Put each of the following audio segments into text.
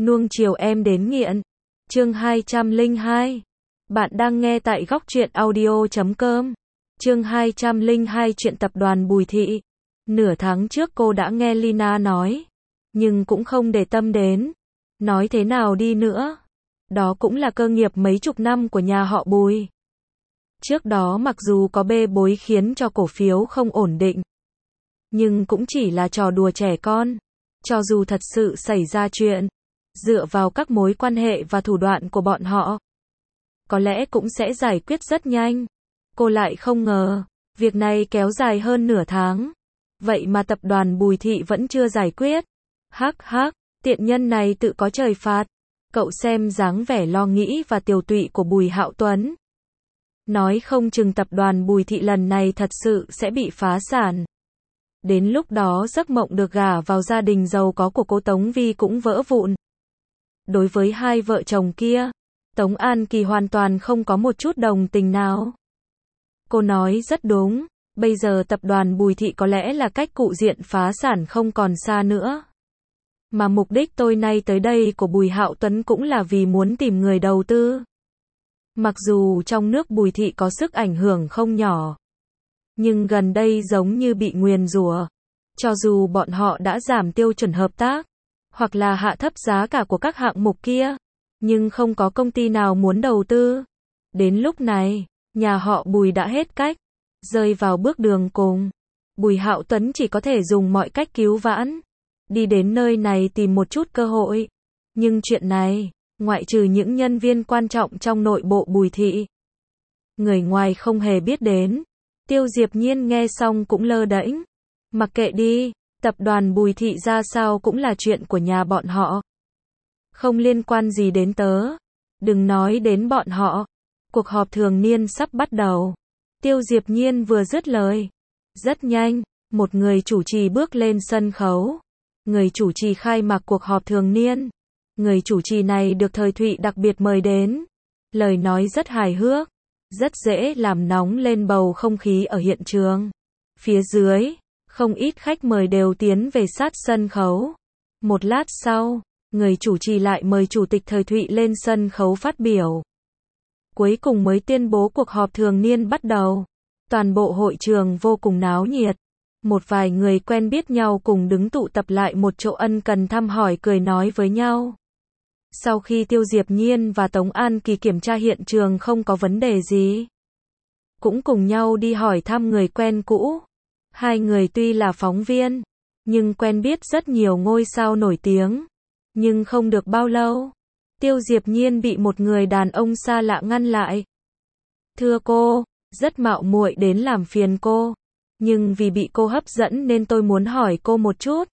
Nuông chiều em đến nghiện. Chương 202. Bạn đang nghe tại góc truyện audio.com. Chương 202 chuyện tập đoàn Bùi Thị. Nửa tháng trước cô đã nghe Lina nói, nhưng cũng không để tâm đến. Nói thế nào đi nữa, đó cũng là cơ nghiệp mấy chục năm của nhà họ Bùi. Trước đó mặc dù có bê bối khiến cho cổ phiếu không ổn định, nhưng cũng chỉ là trò đùa trẻ con. Cho dù thật sự xảy ra chuyện, dựa vào các mối quan hệ và thủ đoạn của bọn họ, có lẽ cũng sẽ giải quyết rất nhanh. Cô lại không ngờ, việc này kéo dài hơn nửa tháng. Vậy mà tập đoàn Bùi Thị vẫn chưa giải quyết. Hắc hắc, tiện nhân này tự có trời phạt. Cậu xem dáng vẻ lo nghĩ và tiều tụy của Bùi Hạo Tuấn. Nói không chừng tập đoàn Bùi Thị lần này thật sự sẽ bị phá sản. Đến lúc đó giấc mộng được gả vào gia đình giàu có của cô Tống Vi cũng vỡ vụn. Đối với hai vợ chồng kia, Tống An Kỳ hoàn toàn không có một chút đồng tình nào. Cô nói rất đúng, bây giờ tập đoàn Bùi Thị có lẽ là cách cụ diện phá sản không còn xa nữa. Mà mục đích tôi nay tới đây của Bùi Hạo Tuấn cũng là vì muốn tìm người đầu tư. Mặc dù trong nước Bùi Thị có sức ảnh hưởng không nhỏ, nhưng gần đây giống như bị nguyền rủa. Cho dù bọn họ đã giảm tiêu chuẩn hợp tác, hoặc là hạ thấp giá cả của các hạng mục kia, nhưng không có công ty nào muốn đầu tư. Đến lúc này, nhà họ Bùi đã hết cách, rơi vào bước đường cùng. Bùi Hạo Tuấn chỉ có thể dùng mọi cách cứu vãn, đi đến nơi này tìm một chút cơ hội. Nhưng chuyện này, ngoại trừ những nhân viên quan trọng trong nội bộ Bùi Thị, người ngoài không hề biết đến. Tiêu Diệp Nhiên nghe xong cũng lơ đễnh. Mặc kệ đi, tập đoàn Bùi Thị ra sao cũng là chuyện của nhà bọn họ, không liên quan gì đến tớ. Đừng nói đến bọn họ. Cuộc họp thường niên sắp bắt đầu. Tiêu Diệp Nhiên vừa dứt lời, rất nhanh, một người chủ trì bước lên sân khấu. Người chủ trì khai mạc cuộc họp thường niên. Người chủ trì này được Thời Thụy đặc biệt mời đến. Lời nói rất hài hước, rất dễ làm nóng lên bầu không khí ở hiện trường. Phía dưới, không ít khách mời đều tiến về sát sân khấu. Một lát sau, người chủ trì lại mời Chủ tịch Thời Thụy lên sân khấu phát biểu. Cuối cùng mới tuyên bố cuộc họp thường niên bắt đầu. Toàn bộ hội trường vô cùng náo nhiệt. Một vài người quen biết nhau cùng đứng tụ tập lại một chỗ ân cần thăm hỏi cười nói với nhau. Sau khi Tiêu Diệp Nhiên và Tống An Kỳ kiểm tra hiện trường không có vấn đề gì, cũng cùng nhau đi hỏi thăm người quen cũ. Hai người tuy là phóng viên, nhưng quen biết rất nhiều ngôi sao nổi tiếng. Nhưng không được bao lâu, Tiêu Diệp Nhiên bị một người đàn ông xa lạ ngăn lại. Thưa cô, rất mạo muội đến làm phiền cô, nhưng vì bị cô hấp dẫn nên tôi muốn hỏi cô một chút.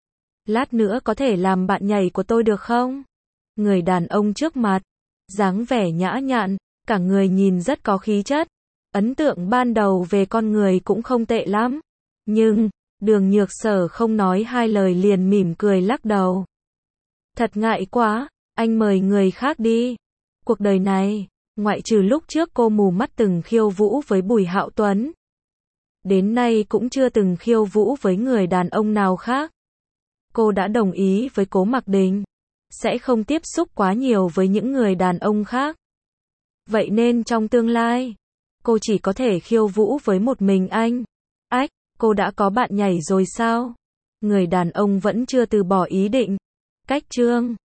Lát nữa có thể làm bạn nhảy của tôi được không? Người đàn ông trước mặt, dáng vẻ nhã nhặn, cả người nhìn rất có khí chất. Ấn tượng ban đầu về con người cũng không tệ lắm. Nhưng, Đường Nhược Sở không nói hai lời liền mỉm cười lắc đầu. Thật ngại quá, anh mời người khác đi. Cuộc đời này, ngoại trừ lúc trước cô mù mắt từng khiêu vũ với Bùi Hạo Tuấn, đến nay cũng chưa từng khiêu vũ với người đàn ông nào khác. Cô đã đồng ý với Cố Mặc Đình, sẽ không tiếp xúc quá nhiều với những người đàn ông khác. Vậy nên trong tương lai, cô chỉ có thể khiêu vũ với một mình anh. Ách, cô đã có bạn nhảy rồi sao? Người đàn ông vẫn chưa từ bỏ ý định. Cách chương